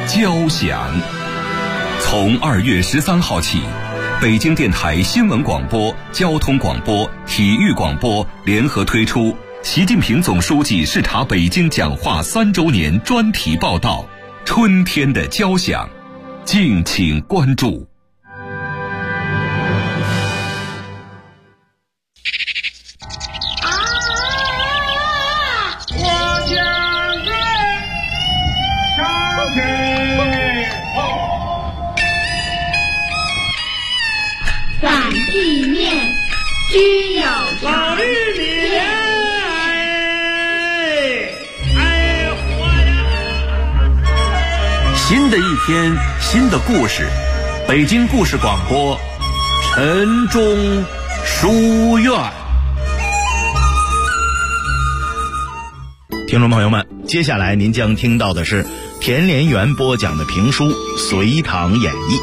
交响。从2月13号起，北京电台新闻广播、交通广播、体育广播联合推出习近平总书记视察北京讲话3周年专题报道《春天的交响》，敬请关注。 居有常新的一天，新的故事，北京故事广播，晨钟书院。听众朋友们，接下来您将听到的是田连元播讲的评书《隋唐演义》。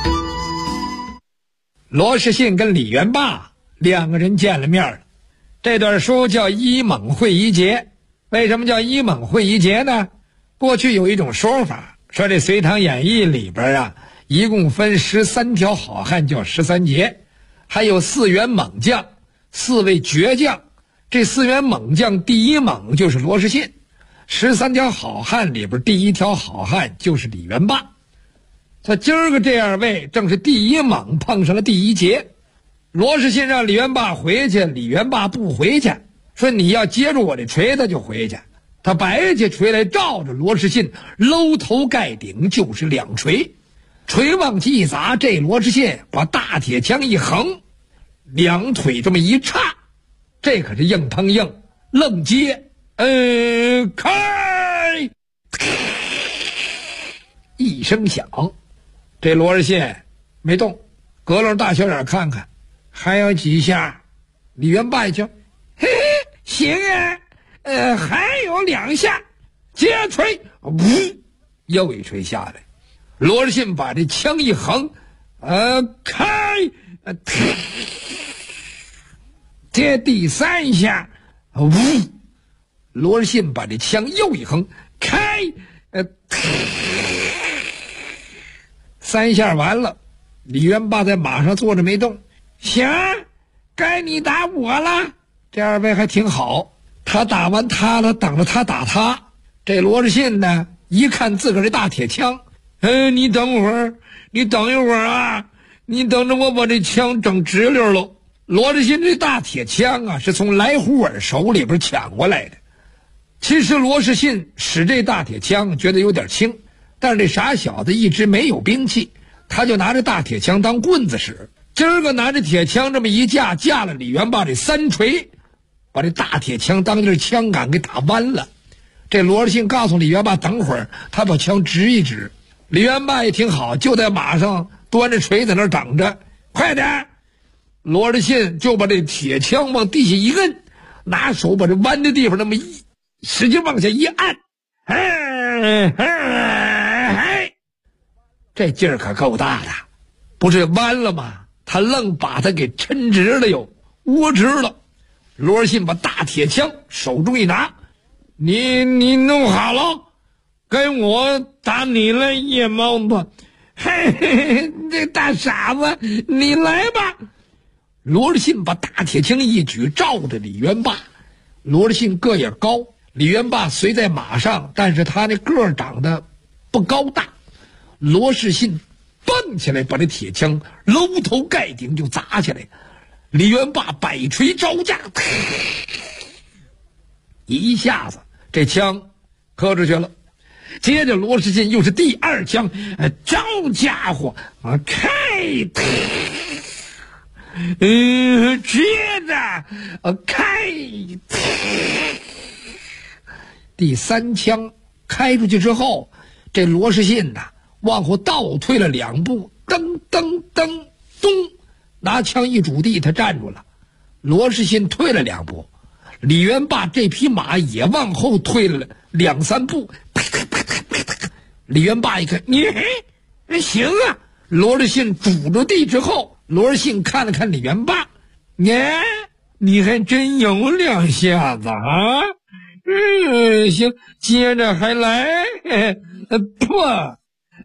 罗士信跟李元霸两个人见了面了。这段书叫一猛会一节。为什么叫一猛会一节呢？过去有一种说法，说这隋唐演义里边一共分13条好汉叫13节，还有4员猛将，4位绝将。这4员猛将第一猛就是罗士信，13条好汉里边第一条好汉就是李元霸。他今儿个这2位正是第一猛碰上了第一节。罗士信让李元霸回去，李元霸不回去，说你要接住我这锤子就回去。他摆起锤来照着罗士信搂头盖顶就是2锤，锤往起一砸，这罗士信把大铁枪一横，2腿这么一叉，这可是硬碰硬，愣接，开，一声响，这罗士信没动，隔楞大小眼看看，还有几下。李元霸一听，嘿嘿，行啊，还有2下，接锤，呜，又一锤下来。罗士信把这枪一横，开，接第3下，呜，罗士信把这枪又一横，开，3下完了。李元霸在马上坐着没动。行，该你打我了。这2位还挺好，他打完他了，等着他打他。这罗士信呢，一看自个儿这大铁枪，你等会儿，你等一会儿啊，你等着我把这枪整直溜喽。罗士信这大铁枪是从来胡尔手里边抢过来的。其实罗士信使这大铁枪觉得有点轻，但是这傻小子一直没有兵器，他就拿着大铁枪当棍子使。今儿个拿着铁枪这么一架，架了李元霸这3锤，把这大铁枪当这枪杆给打弯了。这罗士信告诉李元霸等会儿，他把枪直一直。李元霸也挺好，就在马上端着锤在那等着，快点。罗士信就把这铁枪往地下一摁，拿手把这弯的地方那么一使劲往下一按，这劲儿可够大的，不是弯了吗？他愣把他给抻直了又窝直了。罗士信把大铁枪手中一拿，你弄好了，跟我打你了，夜猫子。嘿嘿，这大傻子，你来吧。罗士信把大铁枪一举，照着李元霸。罗士信个也高，李元霸虽在马上，但是他那个儿长得不高大。罗士信蹦起来，把这铁枪搂头盖顶就砸起来。李元霸摆锤招架，一下子这枪磕出去了。接着罗士信又是第2枪，招家伙开，接着开，第3枪开出去之后，这罗士信往后倒退了2步，噔噔噔咚，拿枪一拄地，他站住了。罗士信退了2步，李元霸这匹马也往后退了2、3步，李元霸一看，你行啊。罗士信拄着地之后，罗士信看了看李元霸，你还真有2下子啊。行，接着还来，不，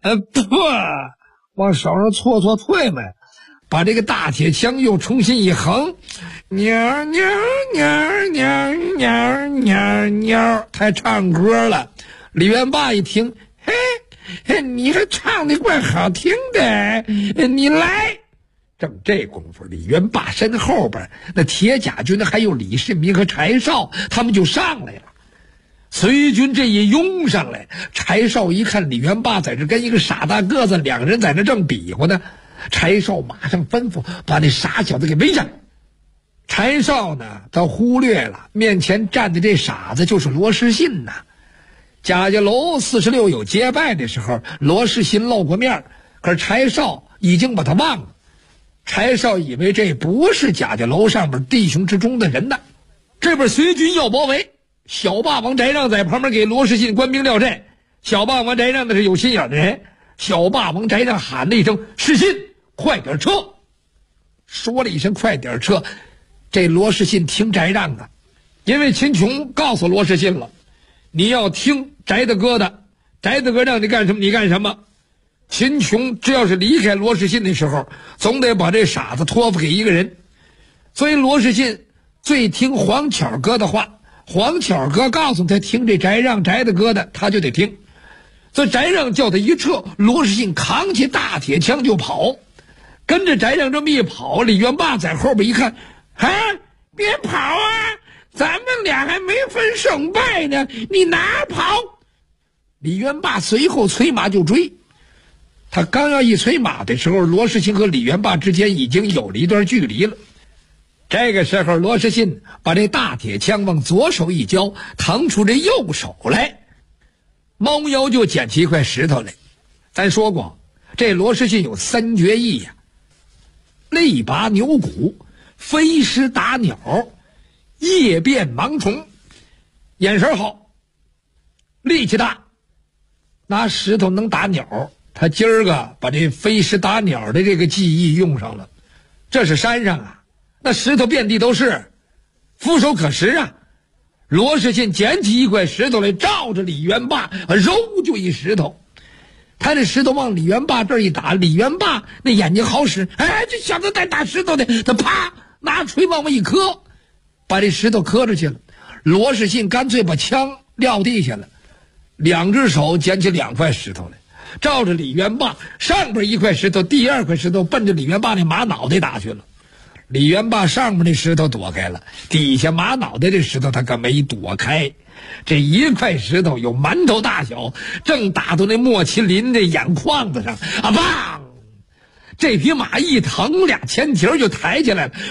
不，往手上搓搓退们，把这个大铁枪又重新一横，鸟鸟鸟鸟鸟鸟鸟，他唱歌了。李元霸一听，嘿，你还唱的怪好听的，你来。正这功夫，李元霸身后边那铁甲军还有李世民和柴少，他们就上来了。随军这一拥上来，柴少一看李元霸在这跟一个傻大个子两个人在那正比划呢，柴少马上吩咐把那傻小子给围上。柴少呢，他忽略了面前站的这傻子就是罗士信呐。贾家楼46有结拜的时候，罗士信露过面，可是柴少已经把他忘了。柴少以为这不是贾家楼上面弟兄之中的人呢。这边随军要包围，小霸王翟让在旁边给罗士信官兵撂阵。小霸王翟让那是有心眼的人，小霸王翟让喊了一声：“士信，快点撤！”说了一声“快点撤”，这罗士信听翟让的，因为秦琼告诉罗士信了，你要听翟大哥的，翟大哥让你干什么你干什么。秦琼只要是离开罗士信的时候，总得把这傻子托付给一个人，所以罗士信最听黄巧哥的话。黄巧哥告诉他听这翟让翟大哥的，他就得听。所以翟让叫他一撤，罗士信扛起大铁枪就跑。跟着翟让这么一跑，李元霸在后边一看，别跑啊，咱们俩还没分胜败呢，你哪跑？李元霸随后催马就追。他刚要一催马的时候，罗士信和李元霸之间已经有了一段距离了。这个时候，罗士信把这大铁枪往左手一交，腾出这右手来，猫腰就捡起一块石头来。咱说过，这罗士信有三绝艺呀：力拔牛骨、飞狮打鸟、夜变盲虫。眼神好，力气大，拿石头能打鸟。他今儿个把这飞狮打鸟的这个技艺用上了。这是山上啊，那石头遍地都是，俯手可食啊。罗士信捡起一块石头来，照着李元霸揉就一石头。他这石头往李元霸这儿一打，李元霸那眼睛好使，这小子带打石头的，他啪拿锤往外一磕，把这石头磕出去了。罗士信干脆把枪撂地下了，两只手捡起两块石头来，照着李元霸上边一块石头，第二块石头奔着李元霸那马脑袋打去了。李元霸上面那石头躲开了，底下马脑袋这石头他可没躲开。这一块石头有馒头大小，正打到那莫麒麟的眼眶子上，砰！这匹马一腾，俩前蹄就抬起来了，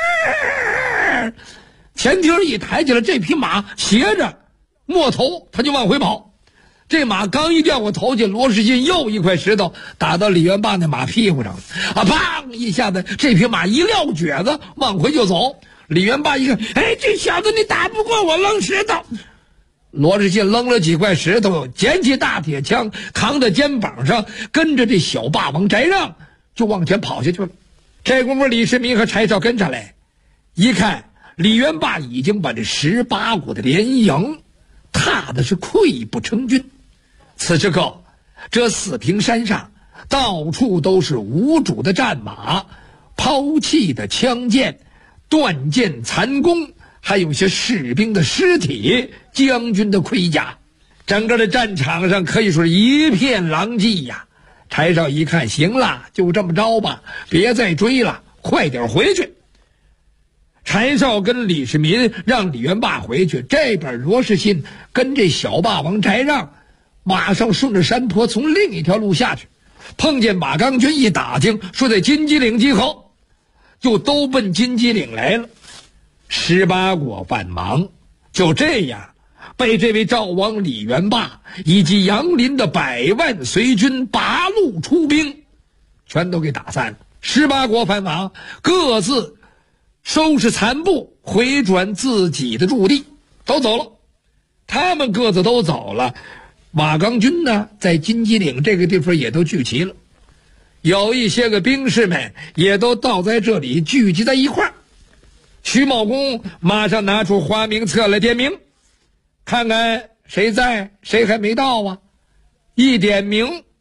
前蹄一抬起来，这匹马斜着摸头，他就往回跑。这马刚一掉过头去，罗士信又一块石头打到李元霸那马屁股上了，砰一下子，这匹马一撂蹶子往回就走。李元霸一看，这小子你打不过我，扔石头。罗士信扔了几块石头，捡起大铁枪扛在肩膀上，跟着这小霸王翟让就往前跑下去了。这功夫李世民和柴少跟上来，一看李元霸已经把这18股的连营踏的是溃不成军。此时刻，这四平山上到处都是无主的战马，抛弃的枪剑，断剑残弓，还有些士兵的尸体，将军的盔甲。整个的战场上可以说是一片狼藉呀。柴少一看，行了，就这么着吧，别再追了，快点回去。柴少跟李世民让李元霸回去，这边罗士信跟这小霸王翟让马上顺着山坡从另一条路下去，碰见马刚军一打听说在金鸡岭集合，就都奔金鸡岭来了。18国犯忙，就这样被这位赵王李元霸以及杨林的100万随军8路出兵全都给打散了。18国犯忙，各自收拾残部，回转自己的驻地，都走了。他们各自都走了，马刚军呢，在金鸡岭这个地方也都聚齐了，有一些个兵士们也都到在这里聚集在一块儿。徐茂公马上拿出花名册来点名，看看谁在，谁还没到啊。一点名，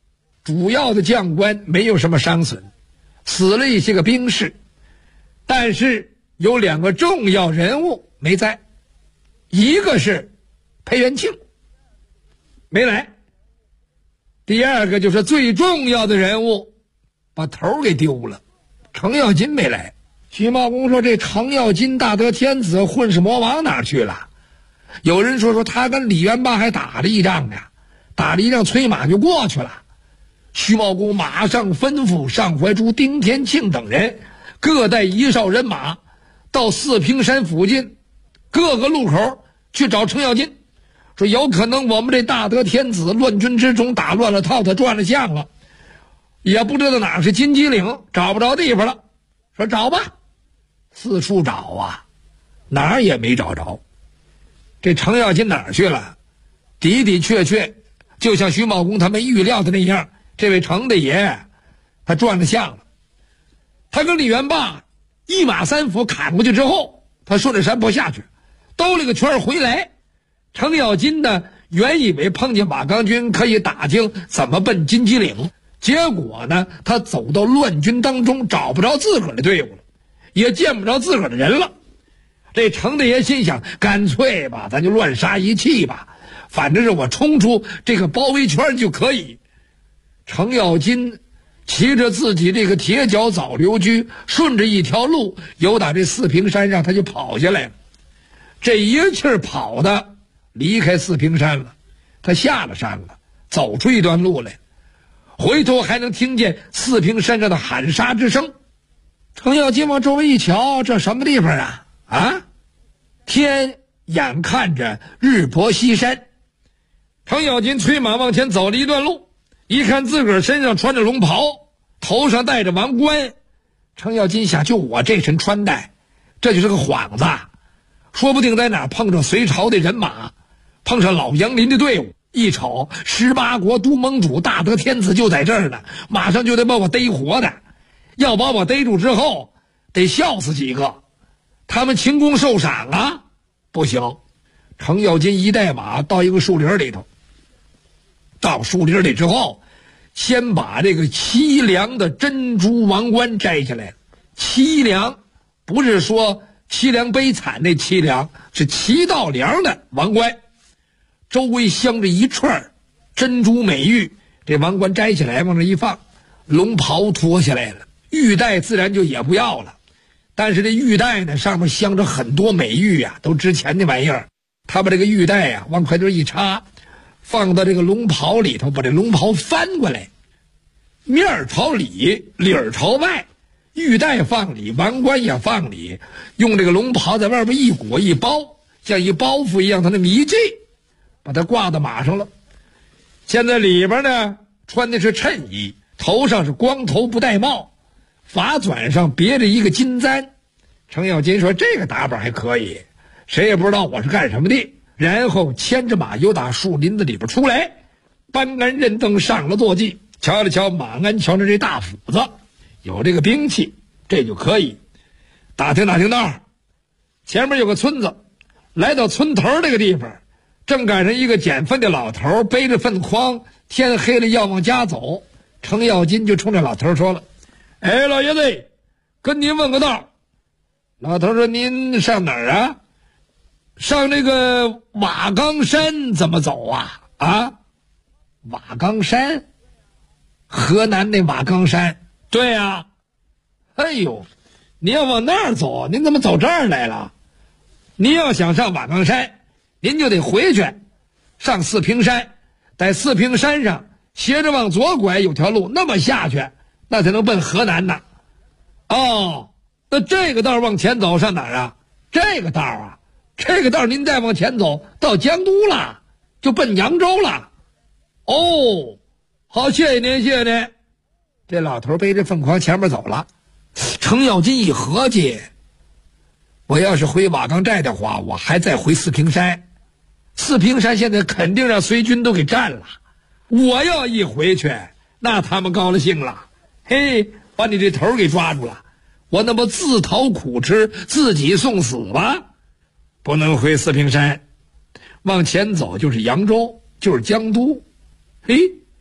主要的将官没有什么伤损，死了一些个兵士，但是有2个重要人物没在，一个是裴元庆没来，第2个就是最重要的人物把头给丢了，程咬金没来。徐茂公说这程咬金大得天子混世魔王哪去了？有人说他跟李元霸还打了一仗呢，打了一仗催马就过去了。徐茂公马上吩咐尚怀珠、丁天庆等人各带1哨人马到四平山附近各个路口去找程咬金，说有可能我们这大得天子乱军之中打乱了套，他转了相了，也不知道哪是金鸡岭，找不着地方了。说找吧，四处找啊，哪儿也没找着。这程咬金哪儿去了？的的确确就像徐茂公他们预料的那样，这位程大爷他转了相了。他跟李元霸1马3斧砍过去之后，他顺着山坡下去，兜了个圈回来。程咬金呢，原以为碰见马刚军可以打听怎么奔金鸡岭，结果呢，他走到乱军当中，找不着自个儿的队伍了，也见不着自个儿的人了。这程大爷心想，干脆吧，咱就乱杀一气吧，反正是我冲出这个包围圈就可以。程咬金骑着自己这个铁脚早流驹，顺着一条路由打这四平山上他就跑下来了。这一气儿跑的离开四平山了，他下了山了，走出一段路来，回头还能听见四平山上的喊杀之声。程咬金往周围一瞧，这什么地方啊？天眼看着日薄西山。程咬金催马往前走了一段路，一看自个儿身上穿着龙袍，头上戴着王冠。程咬金想，就我这身穿戴，这就是个幌子，说不定在哪儿碰上隋朝的人马，碰上老杨林的队伍，一瞅18国都盟主大得天子就在这儿呢，马上就得把我逮活的。要把我逮住之后得笑死几个，他们秦公受赏啊，不行。程咬金一带马到一个树林里头，到树林里之后，先把这个凄凉的珍珠王冠摘下来。凄凉不是说凄凉悲惨那凄凉，是齐道梁的王冠，周围镶着一串珍珠美玉。这王冠摘下来往这一放，龙袍脱下来了，玉带自然就也不要了。但是这玉带呢，上面镶着很多美玉啊，都值钱的玩意儿。他把这个玉带啊往怀里一插，放到这个龙袍里头，把这龙袍翻过来，面儿朝里，里儿朝外，玉带放里，王冠也放里，用这个龙袍在外边一裹一包，像一包袱一样，他那么一系，把它挂到马上了。现在里边呢穿的是衬衣，头上是光头不戴帽，发纂上别着一个金簪。程咬金说这个打扮还可以，谁也不知道我是干什么的。然后牵着马由打树林子里边出来，搬鞍认镫上了坐骑，瞧了瞧马鞍，瞧着这大斧子，有这个兵器，这就可以打听打听道。前面有个村子，来到村头这个地方，正赶上一个捡粪的老头背着粪筐，天黑了要往家走。程咬金就冲这老头说了，哎，老爷子，跟您问个道。老头说，您上哪儿啊？上那个瓦岗山怎么走啊？瓦岗山，河南那瓦岗山。对呀。哎呦，您要往那儿走，您怎么走这儿来了？您要想上瓦岗山，您就得回去上四平山，在四平山上斜着往左拐，有条路那么下去，那才能奔河南呢。哦，那这个道往前走上哪儿啊？这个道您再往前走到江都了，就奔扬州了。哦，好，谢谢您，谢谢您。这老头背着粪筐前面走了。程咬金一合计，我要是回瓦岗寨的话，我还再回四平山。四平山现在肯定让隋军都给占了，我要一回去，那他们高了兴了，嘿，把你这头给抓住了，我那么自讨苦吃，自己送死吧？不能回四平山，往前走就是扬州，就是江都。嘿，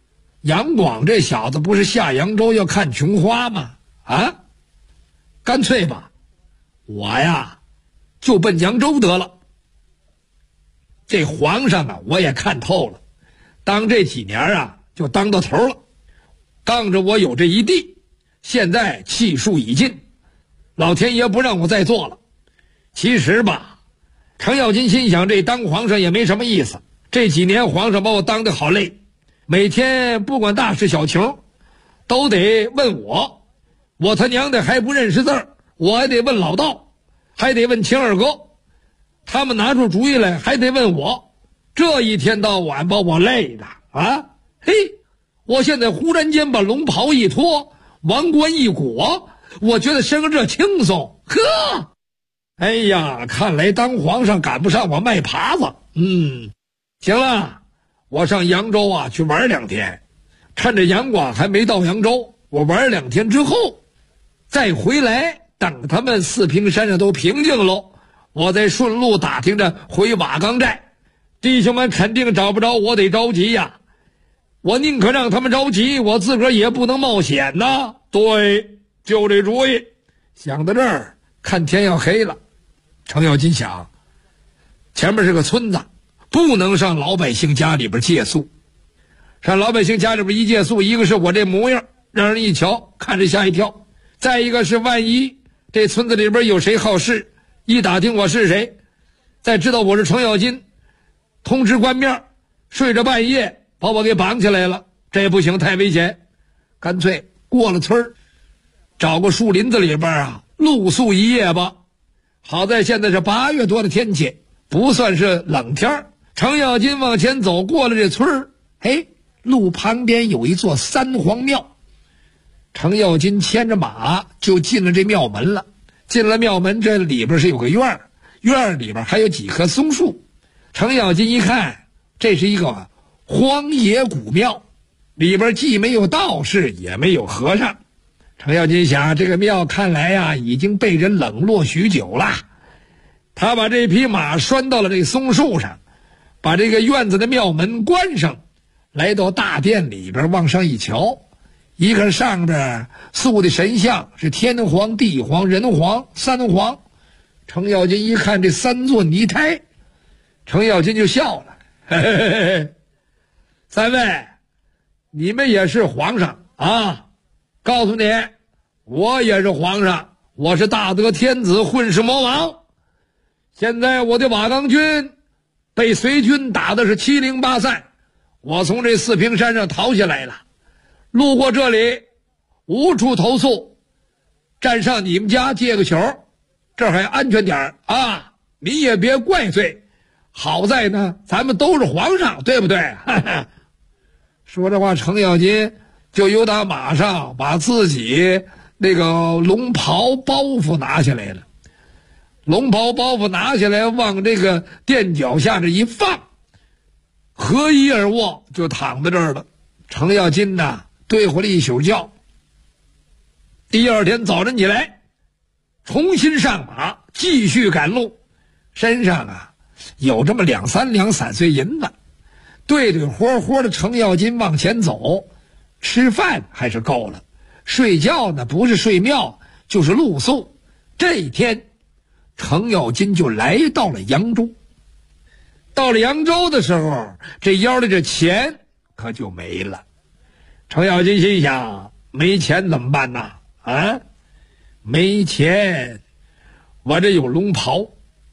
杨广这小子不是下扬州要看琼花吗？啊，干脆吧，我呀就奔扬州得了。这皇上啊，我也看透了，当这几年啊就当到头了，当着我有这一地，现在气数已尽，老天爷不让我再做了。其实吧，程咬金心想，这当皇上也没什么意思，这几年皇上把我当得好累，每天不管大事小情都得问我他娘的还不认识字儿，我还得问老道，还得问秦二哥，他们拿出主意来还得问我，这一天到晚把我累的啊！嘿，我现在忽然间把龙袍一脱，王冠一裹，我觉得身上这轻松，呵！哎呀，看来当皇上赶不上我卖耙子。行了，我上扬州啊去玩2天，趁着杨广还没到扬州，我玩2天之后再回来，等他们四平山上都平静喽，我再顺路打听着回瓦岗寨。弟兄们肯定找不着我，得着急呀，我宁可让他们着急，我自个儿也不能冒险呐。对，就这主意。想到这儿，看天要黑了，程咬金想，前面是个村子，不能上老百姓家里边借宿。上老百姓家里边一借宿，一个是我这模样让人一瞧看着吓一跳，再一个是万一这村子里边有谁好事，一打听我是谁，再知道我是程咬金，通知官面，睡着半夜把我给绑起来了，这不行，太危险。干脆过了村找个树林子里边啊露宿一夜吧。好在现在是8月多的天气，不算是冷天。程咬金往前走，过了这村嘿，路旁边有一座三皇庙。程咬金牵着马就进了这庙门了。进了庙门，这里边是有个院儿，院儿里边还有几棵松树。程咬金一看，这是一个荒野古庙，里边既没有道士也没有和尚。程咬金想，这个庙看来呀已经被人冷落许久了。他把这匹马拴到了这松树上，把这个院子的庙门关上，来到大殿里边往上一瞧，一个上边塑的神像是天皇、地皇、人皇3皇。程咬金一看这3座泥胎，程咬金就笑了，嘿嘿嘿嘿，三位，你们也是皇上啊？告诉你，我也是皇上，我是大德天子，混世魔王。现在我的瓦岗军被隋军打的是七零八散，我从这四平山上逃下来了，路过这里无处投宿，站上你们家借个球，这还安全点啊，你也别怪罪。好在呢咱们都是皇上，对不对？说这话，程咬金就由打马上把自己那个龙袍包袱拿下来了。龙袍包袱拿下来，往这个垫脚下这一放，合衣而卧，就躺在这儿了。程咬金呐对回了一宿觉。第二天早晨起来，重新上马，继续赶路。身上啊有这么2-3两散碎银子，对对活活的程咬金往前走。吃饭还是够了，睡觉呢不是睡庙就是露宿。这一天程咬金就来到了扬州。到了扬州的时候，这腰里这钱可就没了。程咬金心想，没钱怎么办呢？啊，没钱，我这有龙袍，